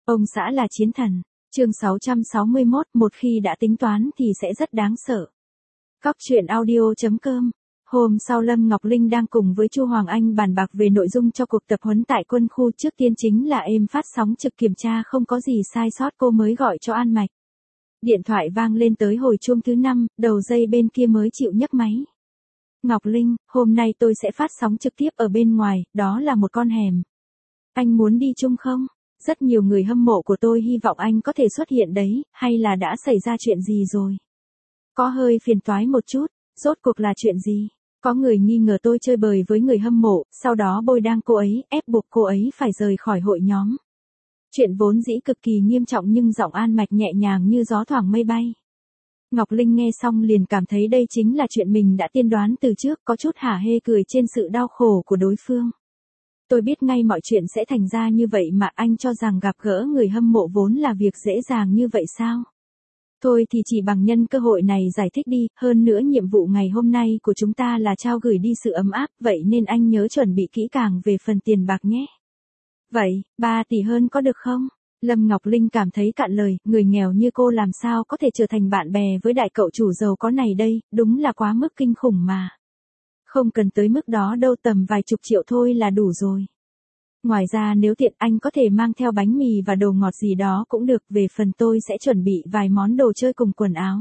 Ông xã là chiến thần. Chương 661, một khi đã tính toán thì sẽ rất đáng sợ. Góc truyện audio.com. Hôm sau Lâm Ngọc Linh đang cùng với Chu Hoàng Anh bàn bạc về nội dung cho cuộc tập huấn tại quân khu, trước tiên chính là êm phát sóng trực kiểm tra không có gì sai sót, cô mới gọi cho An Mạch. Điện thoại vang lên tới hồi chuông thứ 5, đầu dây bên kia mới chịu nhấc máy. Ngọc Linh, hôm nay tôi sẽ phát sóng trực tiếp ở bên ngoài, đó là một con hẻm. Anh muốn đi chung không? Rất nhiều người hâm mộ của tôi hy vọng anh có thể xuất hiện đấy, hay là đã xảy ra chuyện gì rồi? Có hơi phiền toái một chút, rốt cuộc là chuyện gì? Có người nghi ngờ tôi chơi bời với người hâm mộ, sau đó bôi đăng cô ấy, ép buộc cô ấy phải rời khỏi hội nhóm. Chuyện vốn dĩ cực kỳ nghiêm trọng nhưng giọng An Mạch nhẹ nhàng như gió thoảng mây bay. Ngọc Linh nghe xong liền cảm thấy đây chính là chuyện mình đã tiên đoán từ trước, có chút hả hê cười trên sự đau khổ của đối phương. Tôi biết ngay mọi chuyện sẽ thành ra như vậy mà anh cho rằng gặp gỡ người hâm mộ vốn là việc dễ dàng như vậy sao? Thôi thì chỉ bằng nhân cơ hội này giải thích đi, hơn nữa nhiệm vụ ngày hôm nay của chúng ta là trao gửi đi sự ấm áp, vậy nên anh nhớ chuẩn bị kỹ càng về phần tiền bạc nhé. Vậy, 3 tỷ hơn có được không? Lâm Ngọc Linh cảm thấy cạn lời, người nghèo như cô làm sao có thể trở thành bạn bè với đại cậu chủ giàu có này đây, đúng là quá mức kinh khủng mà. Không cần tới mức đó đâu, tầm vài chục triệu thôi là đủ rồi. Ngoài ra nếu tiện anh có thể mang theo bánh mì và đồ ngọt gì đó cũng được, về phần tôi sẽ chuẩn bị vài món đồ chơi cùng quần áo.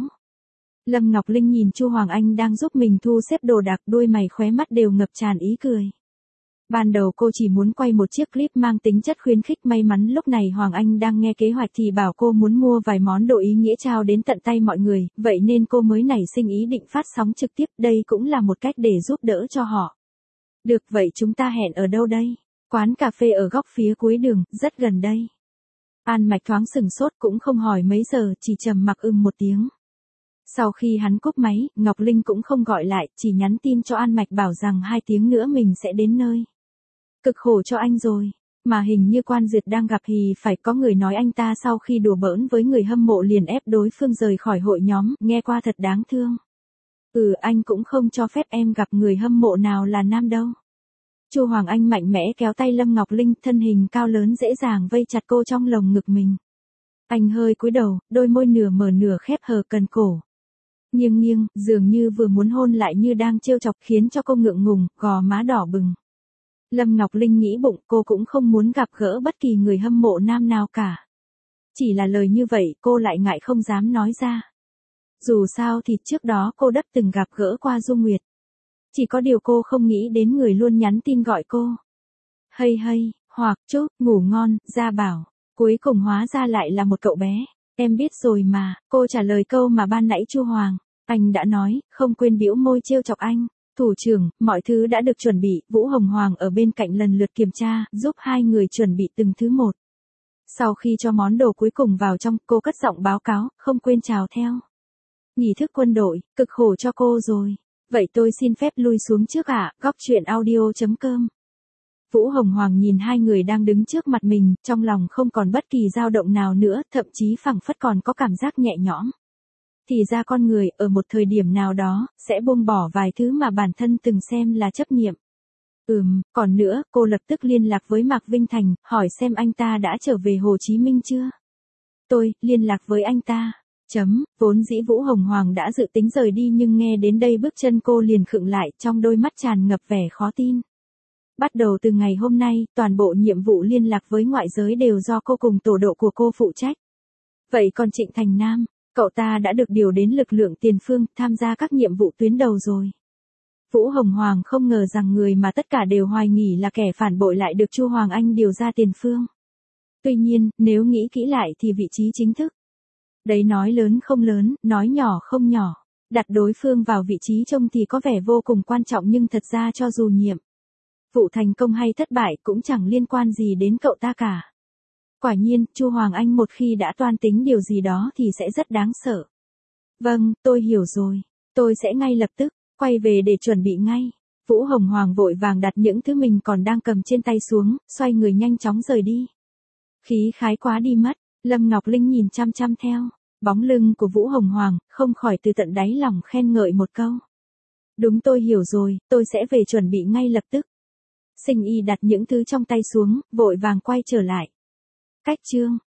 Lâm Ngọc Linh nhìn Chu Hoàng Anh đang giúp mình thu xếp đồ đạc, đôi mày khóe mắt đều ngập tràn ý cười. Ban đầu cô chỉ muốn quay một chiếc clip mang tính chất khuyến khích, may mắn lúc này Hoàng Anh đang nghe kế hoạch thì bảo cô muốn mua vài món đồ ý nghĩa trao đến tận tay mọi người, vậy nên cô mới nảy sinh ý định phát sóng trực tiếp, đây cũng là một cách để giúp đỡ cho họ. Được, vậy chúng ta hẹn ở đâu đây? Quán cà phê ở góc phía cuối đường, rất gần đây. An Mạch thoáng sừng sốt, cũng không hỏi mấy giờ, chỉ trầm mặc một tiếng. Sau khi hắn cúp máy, Ngọc Linh cũng không gọi lại, chỉ nhắn tin cho An Mạch bảo rằng 2 tiếng nữa mình sẽ đến nơi. Cực khổ cho anh rồi, mà hình như Quan Duyệt đang gặp thì phải, có người nói anh ta sau khi đùa bỡn với người hâm mộ liền ép đối phương rời khỏi hội nhóm, nghe qua thật đáng thương. Anh cũng không cho phép em gặp người hâm mộ nào là nam đâu. Chu Hoàng Anh mạnh mẽ kéo tay Lâm Ngọc Linh, thân hình cao lớn dễ dàng vây chặt cô trong lồng ngực mình. Anh hơi cúi đầu, đôi môi nửa mở nửa khép hờ cần cổ. Nghiêng nghiêng, dường như vừa muốn hôn lại như đang trêu chọc, khiến cho cô ngượng ngùng, gò má đỏ bừng. Lâm Ngọc Linh nghĩ bụng, cô cũng không muốn gặp gỡ bất kỳ người hâm mộ nam nào cả. Chỉ là lời như vậy cô lại ngại không dám nói ra. Dù sao thì trước đó cô đã từng gặp gỡ qua Dung Nguyệt. Chỉ có điều cô không nghĩ đến người luôn nhắn tin gọi cô. Hay hay, hoặc chúc, ngủ ngon, Gia Bảo. Cuối cùng hóa ra lại là một cậu bé. Em biết rồi mà, cô trả lời câu mà ban nãy Chu Hoàng Anh đã nói, không quên bĩu môi trêu chọc anh. Thủ trưởng, mọi thứ đã được chuẩn bị, Vũ Hồng Hoàng ở bên cạnh lần lượt kiểm tra, giúp hai người chuẩn bị từng thứ một. Sau khi cho món đồ cuối cùng vào trong, cô cất giọng báo cáo, không quên chào theo. Nghi thức quân đội, cực khổ cho cô rồi. Vậy tôi xin phép lui xuống trước ạ, góc truyện audio.com. Vũ Hồng Hoàng nhìn hai người đang đứng trước mặt mình, trong lòng không còn bất kỳ dao động nào nữa, thậm chí phảng phất còn có cảm giác nhẹ nhõm. Thì ra con người, ở một thời điểm nào đó, sẽ buông bỏ vài thứ mà bản thân từng xem là chấp niệm. Còn nữa, cô lập tức liên lạc với Mạc Vinh Thành, hỏi xem anh ta đã trở về Hồ Chí Minh chưa. Tôi, liên lạc với anh ta. Vốn dĩ Vũ Hồng Hoàng đã dự tính rời đi nhưng nghe đến đây bước chân cô liền khựng lại, trong đôi mắt tràn ngập vẻ khó tin. Bắt đầu từ ngày hôm nay, toàn bộ nhiệm vụ liên lạc với ngoại giới đều do cô cùng tổ độ của cô phụ trách. Vậy còn Trịnh Thành Nam, cậu ta đã được điều đến lực lượng tiền phương, tham gia các nhiệm vụ tuyến đầu rồi. Vũ Hồng Hoàng không ngờ rằng người mà tất cả đều hoài nghi là kẻ phản bội lại được Chu Hoàng Anh điều ra tiền phương. Tuy nhiên, nếu nghĩ kỹ lại thì vị trí chính thức. Đấy, nói lớn không lớn, nói nhỏ không nhỏ. Đặt đối phương vào vị trí trông thì có vẻ vô cùng quan trọng nhưng thật ra cho dù nhiệm vụ thành công hay thất bại cũng chẳng liên quan gì đến cậu ta cả. Quả nhiên, Chu Hoàng Anh một khi đã toan tính điều gì đó thì sẽ rất đáng sợ. Vâng, tôi hiểu rồi. Tôi sẽ ngay lập tức quay về để chuẩn bị ngay. Vũ Hồng Hoàng vội vàng đặt những thứ mình còn đang cầm trên tay xuống, xoay người nhanh chóng rời đi. Khí khái quá đi mất. Lâm Ngọc Linh nhìn chăm chăm theo bóng lưng của Vũ Hồng Hoàng, không khỏi từ tận đáy lòng khen ngợi một câu. Đúng, tôi hiểu rồi, tôi sẽ về chuẩn bị ngay lập tức. Sinh Y đặt những thứ trong tay xuống, vội vàng quay trở lại. Cách chương